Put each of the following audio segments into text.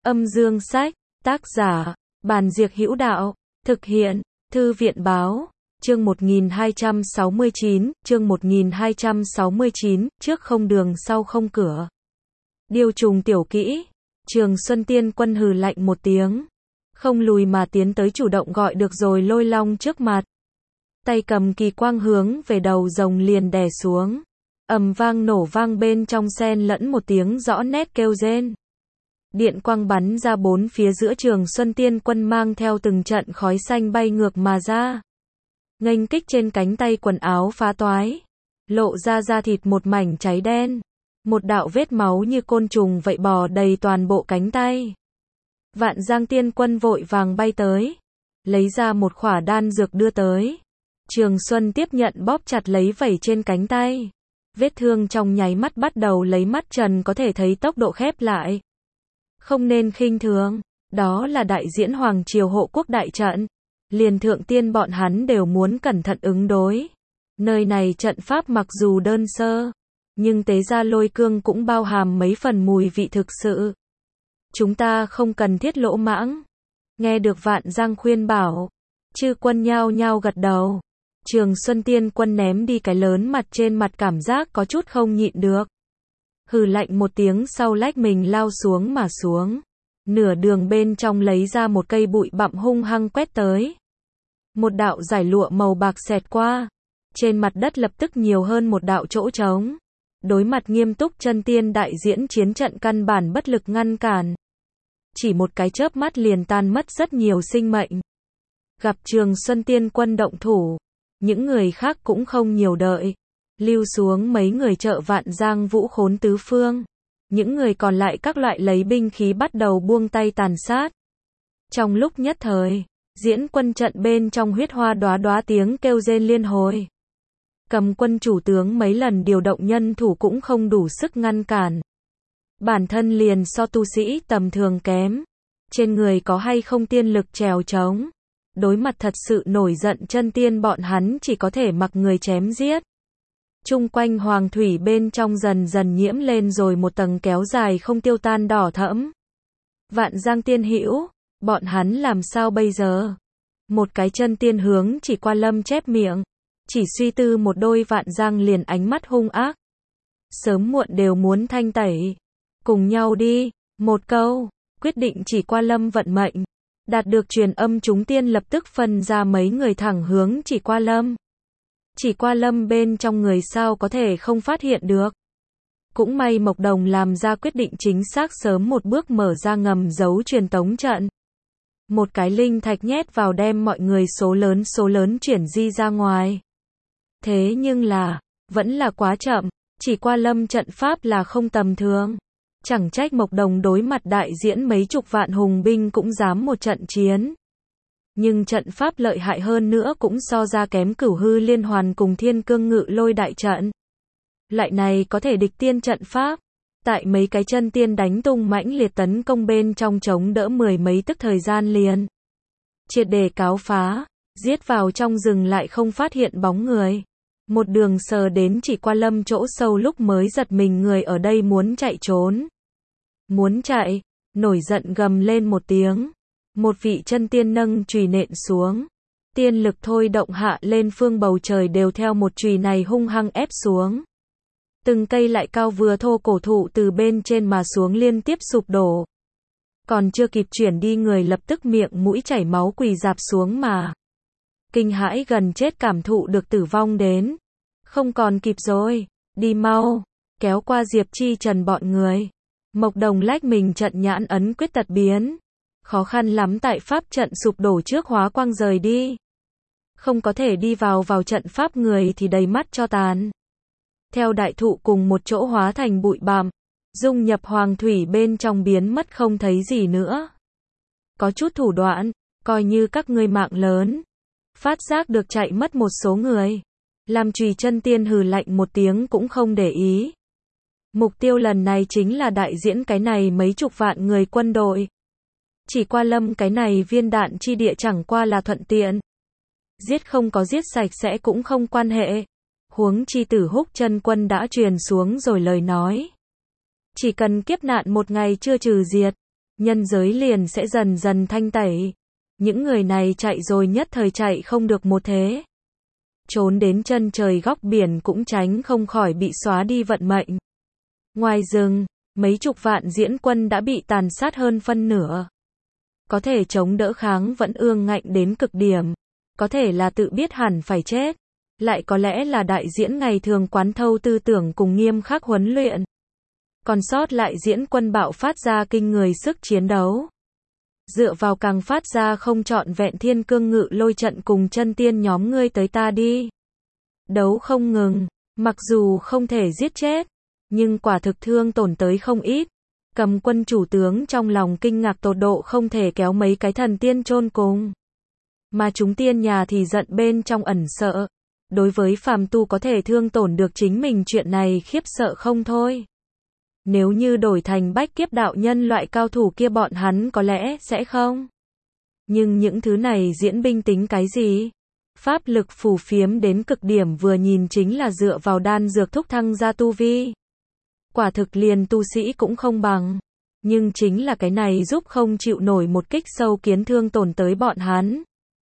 Âm dương sách, tác giả, Bàn Diệc Hữu Đạo, thực hiện, Thư viện Báo, chương 1269, trước không đường sau không cửa. Điều trùng tiểu kỹ, Trường Xuân Tiên Quân hừ lạnh một tiếng, không lùi mà tiến tới chủ động gọi được rồi lôi long trước mặt. Tay cầm kỳ quang hướng về đầu rồng liền đè xuống. Ầm vang nổ vang bên trong xen lẫn một tiếng rõ nét kêu rên. Điện quang bắn ra bốn phía giữa Trường Xuân Tiên Quân mang theo từng trận khói xanh bay ngược mà ra. Nghênh kích trên cánh tay quần áo phá toái. Lộ ra da thịt một mảnh cháy đen. Một đạo vết máu như côn trùng vậy bò đầy toàn bộ cánh tay. Vạn Giang Tiên Quân vội vàng bay tới. Lấy ra một khỏa đan dược đưa tới. Trường Xuân tiếp nhận bóp chặt lấy vảy trên cánh tay. Vết thương trong nháy mắt bắt đầu lấy mắt trần có thể thấy tốc độ khép lại. Không nên khinh thường, đó là đại diễn Hoàng Triều hộ quốc đại trận. Liền thượng tiên bọn hắn đều muốn cẩn thận ứng đối. Nơi này trận pháp mặc dù đơn sơ, nhưng tế ra lôi cương cũng bao hàm mấy phần mùi vị thực sự. Chúng ta không cần thiết lỗ mãng. Nghe được Vạn Giang khuyên bảo, chư quân nhao nhao gật đầu. Trường Xuân Tiên Quân ném đi cái lớn mặt trên mặt cảm giác có chút không nhịn được. Hừ lạnh một tiếng sau lách mình lao xuống mà xuống. Nửa đường bên trong lấy ra một cây bụi bặm hung hăng quét tới. Một đạo giải lụa màu bạc xẹt qua. Trên mặt đất lập tức nhiều hơn một đạo chỗ trống. Đối mặt nghiêm túc chân tiên đại diễn chiến trận căn bản bất lực ngăn cản. Chỉ một cái chớp mắt liền tan mất rất nhiều sinh mệnh. Gặp Trường Xuân Tiên Quân động thủ. Những người khác cũng không nhiều đợi. Lưu xuống mấy người trợ Vạn Giang vũ khốn tứ phương. Những người còn lại các loại lấy binh khí bắt đầu buông tay tàn sát. Trong lúc nhất thời, diễn quân trận bên trong huyết hoa đóa đóa tiếng kêu rên liên hồi. Cầm quân chủ tướng mấy lần điều động nhân thủ cũng không đủ sức ngăn cản. Bản thân liền so tu sĩ tầm thường kém. Trên người có hay không tiên lực trèo trống. Đối mặt thật sự nổi giận chân tiên bọn hắn chỉ có thể mặc người chém giết. Chung quanh hoàng thủy bên trong dần dần nhiễm lên rồi một tầng kéo dài không tiêu tan đỏ thẫm. Vạn Giang tiên hữu, bọn hắn làm sao bây giờ? Một cái chân tiên hướng chỉ qua lâm chép miệng. Chỉ suy tư một đôi Vạn Giang liền ánh mắt hung ác. Sớm muộn đều muốn thanh tẩy. Cùng nhau đi, một câu, quyết định chỉ qua lâm vận mệnh. Đạt được truyền âm chúng tiên lập tức phân ra mấy người thẳng hướng chỉ qua lâm. Chỉ qua lâm bên trong người sao có thể không phát hiện được. Cũng may Mộc Đồng làm ra quyết định chính xác sớm một bước mở ra ngầm giấu truyền tống trận. Một cái linh thạch nhét vào đem mọi người số lớn chuyển di ra ngoài. Thế nhưng là, vẫn là quá chậm, chỉ qua lâm trận pháp là không tầm thường. Chẳng trách Mộc Đồng đối mặt đại diễn mấy chục vạn hùng binh cũng dám một trận chiến. Nhưng trận pháp lợi hại hơn nữa cũng so ra kém Cửu Hư Liên Hoàn cùng Thiên Cương Ngự Lôi đại trận. Lại này có thể địch tiên trận pháp. Tại mấy cái chân tiên đánh tung mãnh liệt tấn công bên trong chống đỡ mười mấy tức thời gian liền. Triệt để cáo phá, giết vào trong rừng lại không phát hiện bóng người. Một đường sờ đến chỉ qua lâm chỗ sâu lúc mới giật mình người ở đây muốn chạy trốn. Muốn chạy, nổi giận gầm lên một tiếng. Một vị chân tiên nâng chùy nện xuống. Tiên lực thôi động hạ lên phương bầu trời đều theo một chùy này hung hăng ép xuống. Từng cây lại cao vừa thô cổ thụ từ bên trên mà xuống liên tiếp sụp đổ. Còn chưa kịp chuyển đi người lập tức miệng mũi chảy máu quỳ rạp xuống mà. Kinh hãi gần chết cảm thụ được tử vong đến. Không còn kịp rồi, đi mau, kéo qua Diệp Chi Trần bọn người. Mộc Đồng lách mình trận nhãn ấn quyết tật biến. Khó khăn lắm tại pháp trận sụp đổ trước hóa quang rời đi. Không có thể đi vào trận pháp người thì đầy mắt cho tàn. Theo đại thụ cùng một chỗ hóa thành bụi bặm, dung nhập hoàng thủy bên trong biến mất không thấy gì nữa. Có chút thủ đoạn, coi như các ngươi mạng lớn. Phát giác được chạy mất một số người. Làm Trùy chân tiên hừ lạnh một tiếng cũng không để ý. Mục tiêu lần này chính là đại diễn cái này mấy chục vạn người quân đội. Chỉ qua lâm cái này viên đạn chi địa chẳng qua là thuận tiện. Giết không có giết sạch sẽ cũng không quan hệ. Huống chi Tử Húc chân quân đã truyền xuống rồi lời nói. Chỉ cần kiếp nạn một ngày chưa trừ diệt. nhân giới liền sẽ dần dần thanh tẩy. Những người này chạy rồi nhất thời chạy không được một thế. Trốn đến chân trời góc biển cũng tránh không khỏi bị xóa đi vận mệnh. Ngoài rừng, mấy chục vạn diễn quân đã bị tàn sát hơn phân nửa. Có thể chống đỡ kháng vẫn ương ngạnh đến cực điểm. Có thể là tự biết hẳn phải chết. Lại có lẽ là đại diễn ngày thường quán thâu tư tưởng cùng nghiêm khắc huấn luyện. Còn sót lại diễn quân bạo phát ra kinh người sức chiến đấu. Dựa vào càng phát ra không trọn vẹn thiên cương ngự lôi trận cùng chân tiên nhóm ngươi tới ta đi. Đấu không ngừng, mặc dù không thể giết chết, nhưng quả thực thương tổn tới không ít. Cầm quân chủ tướng trong lòng kinh ngạc tột độ không thể kéo mấy cái thần tiên chôn cùng. Mà chúng tiên nhà thì giận bên trong ẩn sợ. Đối với phàm tu có thể thương tổn được chính mình chuyện này khiếp sợ không thôi. Nếu như đổi thành bách kiếp đạo nhân loại cao thủ kia bọn hắn có lẽ sẽ không. Nhưng những thứ này diễn binh tính cái gì? Pháp lực phù phiếm đến cực điểm vừa nhìn chính là dựa vào đan dược thúc thăng ra tu vi. Quả thực liền tu sĩ cũng không bằng. Nhưng chính là cái này giúp không chịu nổi một kích sâu kiến thương tổn tới bọn hắn.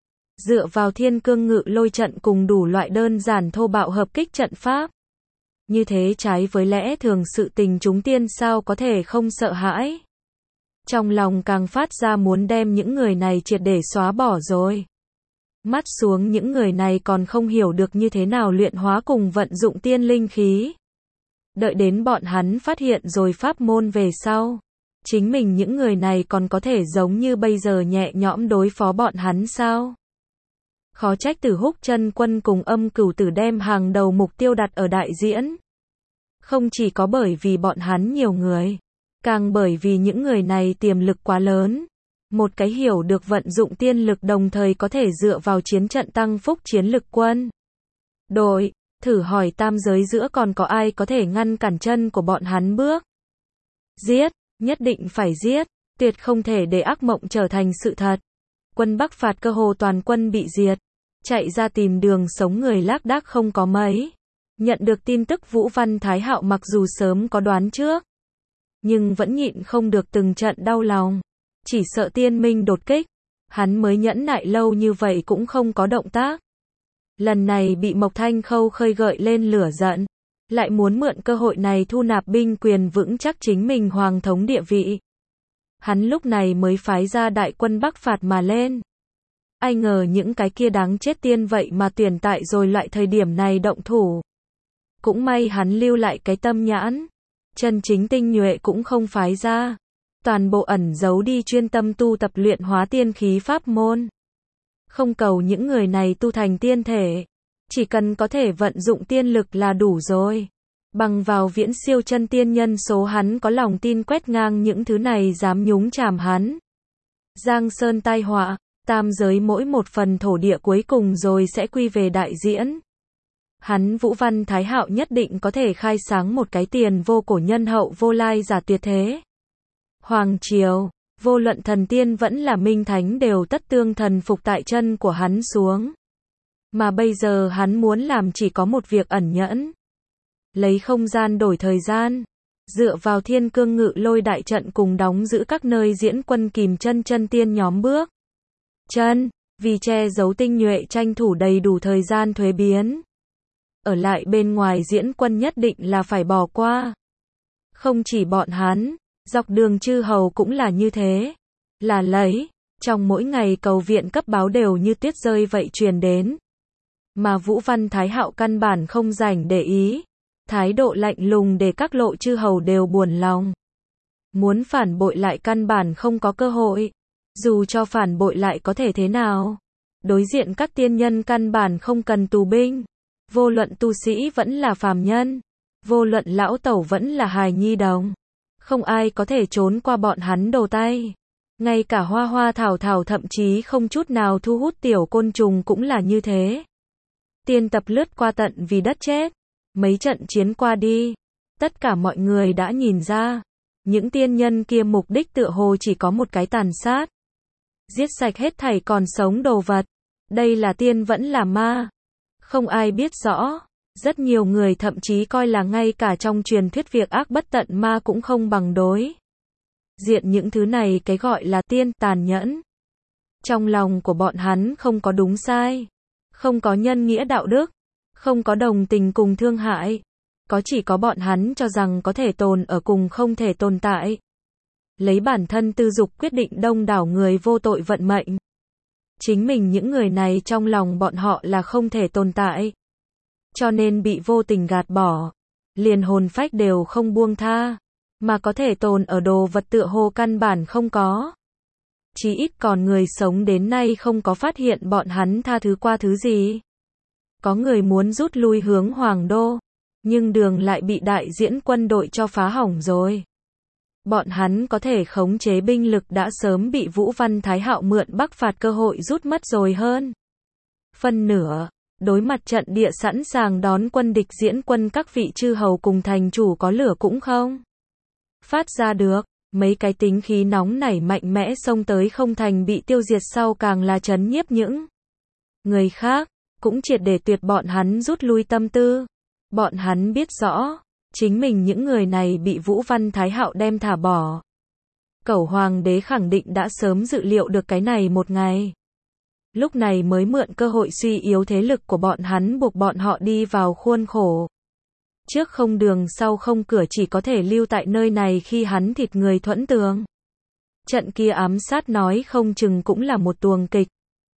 Dựa vào thiên cương ngự lôi trận cùng đủ loại đơn giản thô bạo hợp kích trận pháp. Như thế trái với lẽ thường sự tình chúng tiên sao có thể không sợ hãi. Trong lòng càng phát ra muốn đem những người này triệt để xóa bỏ rồi. Mắt xuống những người này còn không hiểu được như thế nào luyện hóa cùng vận dụng tiên linh khí. Đợi đến bọn hắn phát hiện rồi pháp môn về sau. Chính mình những người này còn có thể giống như bây giờ nhẹ nhõm đối phó bọn hắn sao? Khó trách Tử Húc chân quân cùng Âm Cửu Tử đem hàng đầu mục tiêu đặt ở đại diễn. Không chỉ có bởi vì bọn hắn nhiều người, càng bởi vì những người này tiềm lực quá lớn. Một cái hiểu được vận dụng tiên lực đồng thời có thể dựa vào chiến trận tăng phúc chiến lực quân. Đội, thử hỏi tam giới giữa còn có ai có thể ngăn cản chân của bọn hắn bước. Giết, nhất định phải giết, tuyệt không thể để ác mộng trở thành sự thật. Quân Bắc phạt cơ hồ toàn quân bị diệt, chạy ra tìm đường sống người lác đác không có mấy. Nhận được tin tức Vũ Văn Thái Hạo mặc dù sớm có đoán trước, nhưng vẫn nhịn không được từng trận đau lòng. Chỉ sợ tiên minh đột kích, hắn mới nhẫn nại lâu như vậy cũng không có động tác. Lần này bị Mộc Thanh Khâu khơi gợi lên lửa giận, lại muốn mượn cơ hội này thu nạp binh quyền vững chắc chính mình hoàng thống địa vị. Hắn lúc này mới phái ra đại quân Bắc phạt mà lên. Ai ngờ những cái kia đáng chết tiên vậy mà tuyển tại rồi loại thời điểm này động thủ. Cũng may hắn lưu lại cái tâm nhãn. Chân chính tinh nhuệ cũng không phái ra. Toàn bộ ẩn giấu đi chuyên tâm tu tập luyện hóa tiên khí pháp môn. Không cầu những người này tu thành tiên thể. Chỉ cần có thể vận dụng tiên lực là đủ rồi. Bằng vào viễn siêu chân tiên nhân số hắn có lòng tin quét ngang những thứ này dám nhúng chàm hắn. Giang Sơn tai họa, tam giới mỗi một phần thổ địa cuối cùng rồi sẽ quy về đại diễn. Hắn Vũ Văn Thái Hạo nhất định có thể khai sáng một cái tiền vô cổ nhân hậu vô lai giả tuyệt thế. Hoàng triều, vô luận thần tiên vẫn là minh thánh đều tất tương thần phục tại chân của hắn xuống. Mà bây giờ hắn muốn làm chỉ có một việc ẩn nhẫn. Lấy không gian đổi thời gian. Dựa vào thiên cương ngự lôi đại trận cùng đóng giữ các nơi diễn quân kìm chân chân tiên nhóm bước. Chân, vì che giấu tinh nhuệ tranh thủ đầy đủ thời gian thuế biến. Ở lại bên ngoài diễn quân nhất định là phải bỏ qua. Không chỉ bọn hắn, dọc đường chư hầu cũng là như thế. Là lấy, trong mỗi ngày cầu viện cấp báo đều như tuyết rơi vậy truyền đến. Mà Vũ Văn Thái Hạo căn bản không rảnh để ý. Thái độ lạnh lùng để các lộ chư hầu đều buồn lòng. Muốn phản bội lại căn bản không có cơ hội. Dù cho phản bội lại có thể thế nào. Đối diện các tiên nhân căn bản không cần tù binh. Vô luận tu sĩ vẫn là phàm nhân. Vô luận lão tẩu vẫn là hài nhi đồng. Không ai có thể trốn qua bọn hắn đầu tay. Ngay cả hoa hoa thảo thảo thậm chí không chút nào thu hút tiểu côn trùng cũng là như thế. Tiên tập lướt qua tận vì đất chết. Mấy trận chiến qua đi. Tất cả mọi người đã nhìn ra. Những tiên nhân kia mục đích tựa hồ chỉ có một cái tàn sát. Giết sạch hết thảy còn sống đồ vật. Đây là tiên vẫn là ma. Không ai biết rõ. Rất nhiều người thậm chí coi là ngay cả trong truyền thuyết việc ác bất tận ma cũng không bằng đối. Diện những thứ này cái gọi là tiên, tàn nhẫn. Trong lòng của bọn hắn không có đúng sai, không có nhân nghĩa đạo đức, không có đồng tình cùng thương hại, chỉ có bọn hắn cho rằng có thể tồn ở cùng không thể tồn tại. Lấy bản thân tư dục quyết định đông đảo người vô tội vận mệnh. Chính mình những người này trong lòng bọn họ là không thể tồn tại. Cho nên bị vô tình gạt bỏ. Liền hồn phách đều không buông tha. Mà có thể tồn ở đồ vật tựa hồ căn bản không có. Chí ít còn người sống đến nay không có phát hiện bọn hắn tha thứ qua thứ gì. Có người muốn rút lui hướng Hoàng Đô. Nhưng đường lại bị đại diễn quân đội cho phá hỏng rồi. Bọn hắn có thể khống chế binh lực đã sớm bị Vũ Văn Thái Hạo mượn Bắc phạt cơ hội rút mất rồi hơn. Phân nửa, đối mặt trận địa sẵn sàng đón quân địch diễn quân các vị chư hầu cùng thành chủ có lửa cũng không phát ra được. Mấy cái tính khí nóng nảy mạnh mẽ xông tới không thành bị tiêu diệt sau càng là trấn nhiếp những người khác, cũng triệt để tuyệt bọn hắn rút lui tâm tư. Bọn hắn biết rõ, chính mình những người này bị Vũ Văn Thái Hạo đem thả bỏ. Cẩu Hoàng đế khẳng định đã sớm dự liệu được cái này một ngày. Lúc này mới mượn cơ hội suy yếu thế lực của bọn hắn buộc bọn họ đi vào khuôn khổ. Trước không đường sau không cửa chỉ có thể lưu tại nơi này khi hắn thịt người thuẫn tường. Trận kia ám sát nói không chừng cũng là một tuồng kịch.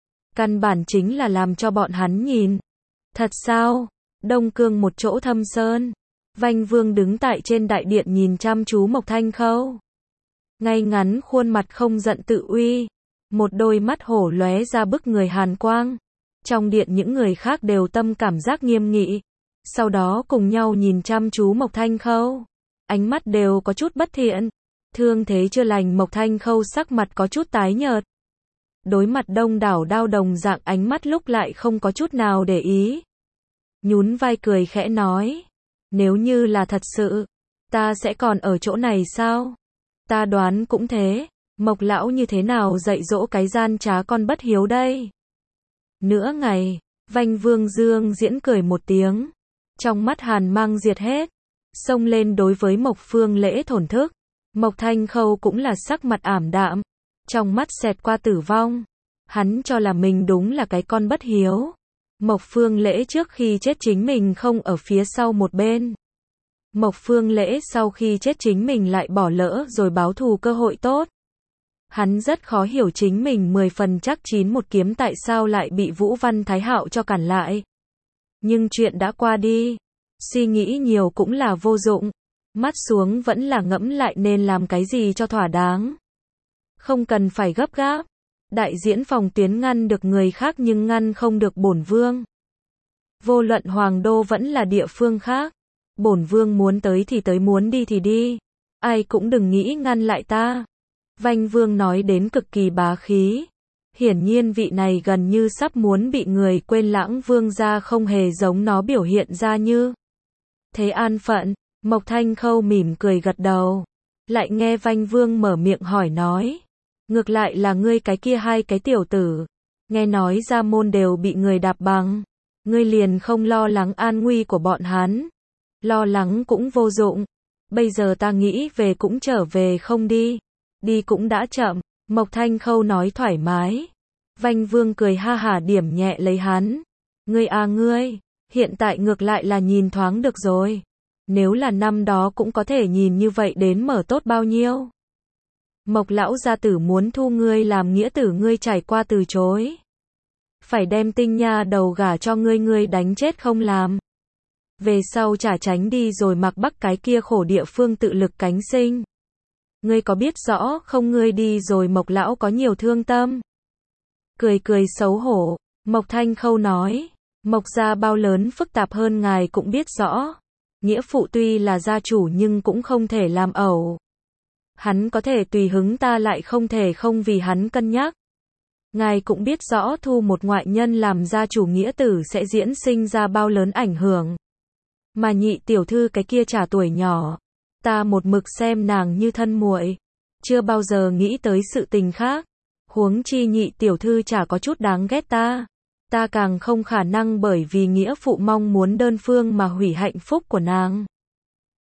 Căn bản chính là làm cho bọn hắn nhìn. Thật sao? Đông Cương một chỗ thâm sơn. Vanh Vương đứng tại trên đại điện nhìn chăm chú Mộc Thanh Khâu. Ngay ngắn khuôn mặt không giận tự uy. Một đôi mắt hổ lóe ra bức người hàn quang. Trong điện những người khác đều tâm cảm giác nghiêm nghị. Sau đó cùng nhau nhìn chăm chú Mộc Thanh Khâu. Ánh mắt đều có chút bất thiện. Thương thế chưa lành Mộc Thanh Khâu sắc mặt có chút tái nhợt. Đối mặt đông đảo đao đồng dạng ánh mắt lúc lại không có chút nào để ý. Nhún vai cười khẽ nói. Nếu như là thật sự, ta sẽ còn ở chỗ này sao? Ta đoán cũng thế. Mộc lão như thế nào dạy dỗ cái gian trá con bất hiếu đây? Nửa ngày, Vanh Vương Dương diễn cười một tiếng. Trong mắt hàn mang diệt hết. Xông lên đối với Mộc Phương Lễ thổn thức. Mộc Thanh Khâu cũng là sắc mặt ảm đạm. Trong mắt xẹt qua tử vong. Hắn cho là mình đúng là cái con bất hiếu. Mộc Phương Lễ trước khi chết chính mình không ở phía sau một bên. Mộc Phương Lễ sau khi chết chính mình lại bỏ lỡ rồi báo thù cơ hội tốt. Hắn rất khó hiểu chính mình 10 phần chắc chín một kiếm tại sao lại bị Vũ Văn Thái Hạo cho cản lại. Nhưng chuyện đã qua đi. Suy nghĩ nhiều cũng là vô dụng. Mắt xuống vẫn là ngẫm lại nên làm cái gì cho thỏa đáng. Không cần phải gấp gáp. Đại diễn phòng tuyến ngăn được người khác nhưng ngăn không được bổn vương. Vô luận Hoàng Đô vẫn là địa phương khác. Bổn vương muốn tới thì tới, muốn đi thì đi. Ai cũng đừng nghĩ ngăn lại ta. Vanh Vương nói đến cực kỳ bá khí. Hiển nhiên vị này gần như sắp muốn bị người quên lãng vương gia không hề giống nó biểu hiện ra như thế an phận. Mộc Thanh Khâu mỉm cười gật đầu. Lại nghe Vanh Vương mở miệng hỏi nói. Ngược lại là ngươi cái kia hai cái tiểu tử. Nghe nói ra môn đều bị người đạp bằng. Ngươi liền không lo lắng an nguy của bọn hắn. Lo lắng cũng vô dụng. Bây giờ ta nghĩ về cũng trở về không đi. Đi cũng đã chậm. Mộc Thanh Khâu nói thoải mái. Vanh Vương cười ha hả điểm nhẹ lấy hắn. Ngươi à ngươi, hiện tại ngược lại là nhìn thoáng được rồi. Nếu là năm đó cũng có thể nhìn như vậy đến mở tốt bao nhiêu. Mộc lão gia tử muốn thu ngươi làm nghĩa tử, ngươi trải qua từ chối. Phải đem tinh nha đầu gả cho ngươi, ngươi đánh chết không làm. Về sau chả tránh đi rồi mặc bắc cái kia khổ địa phương tự lực cánh sinh. Ngươi có biết rõ không, ngươi đi rồi Mộc lão có nhiều thương tâm. Cười cười xấu hổ, Mộc Thanh Khâu nói. Mộc gia bao lớn phức tạp hơn ngài cũng biết rõ. Nghĩa phụ tuy là gia chủ nhưng cũng không thể làm ẩu. Hắn có thể tùy hứng, ta lại không thể không vì hắn cân nhắc. Ngài cũng biết rõ thu một ngoại nhân làm gia chủ nghĩa tử sẽ diễn sinh ra bao lớn ảnh hưởng. Mà nhị tiểu thư cái kia trả tuổi nhỏ. Ta một mực xem nàng như thân muội. Chưa bao giờ nghĩ tới sự tình khác. Huống chi nhị tiểu thư chả có chút đáng ghét ta. Ta càng không khả năng bởi vì nghĩa phụ mong muốn đơn phương mà hủy hạnh phúc của nàng.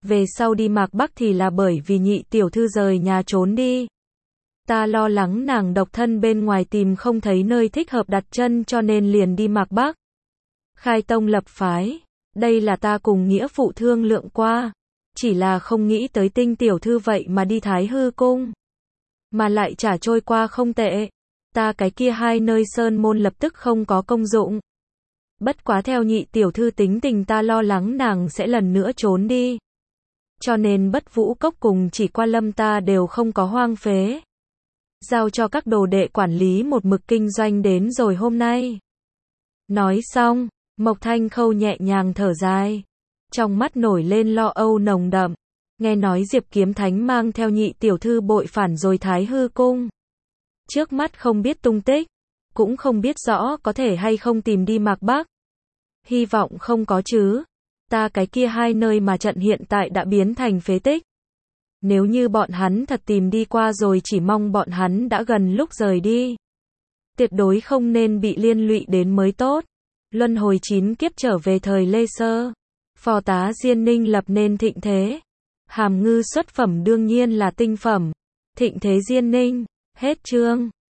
Về sau đi Mạc Bắc thì là bởi vì nhị tiểu thư rời nhà trốn đi. Ta lo lắng nàng độc thân bên ngoài tìm không thấy nơi thích hợp đặt chân cho nên liền đi Mạc Bắc. Khai tông lập phái. Đây là ta cùng nghĩa phụ thương lượng qua. Chỉ là không nghĩ tới Tinh tiểu thư vậy mà đi Thái Hư cung. Mà lại trả trôi qua không tệ. Ta cái kia hai nơi sơn môn lập tức không có công dụng. Bất quá theo nhị tiểu thư tính tình ta lo lắng nàng sẽ lần nữa trốn đi. Cho nên Bất Vũ Cốc cùng Chỉ Qua Lâm ta đều không có hoang phế. Giao cho các đồ đệ quản lý một mực kinh doanh đến rồi hôm nay. Nói xong, Mộc Thanh Khâu nhẹ nhàng thở dài. Trong mắt nổi lên lo âu nồng đậm. Nghe nói Diệp Kiếm Thánh mang theo nhị tiểu thư bội phản rồi Thái Hư cung. Trước mắt không biết tung tích. Cũng không biết rõ có thể hay không tìm đi Mạc Bắc. Hy vọng không có chứ. Ta cái kia hai nơi mà trận hiện tại đã biến thành phế tích. Nếu như bọn hắn thật tìm đi qua rồi chỉ mong bọn hắn đã gần lúc rời đi. Tuyệt đối không nên bị liên lụy đến mới tốt. Luân hồi 9 kiếp trở về thời Lê Sơ. Phò tá Diên Ninh lập nên thịnh thế. Hàm Ngư xuất phẩm đương nhiên là tinh phẩm. Thịnh thế Diên Ninh. Hết chương.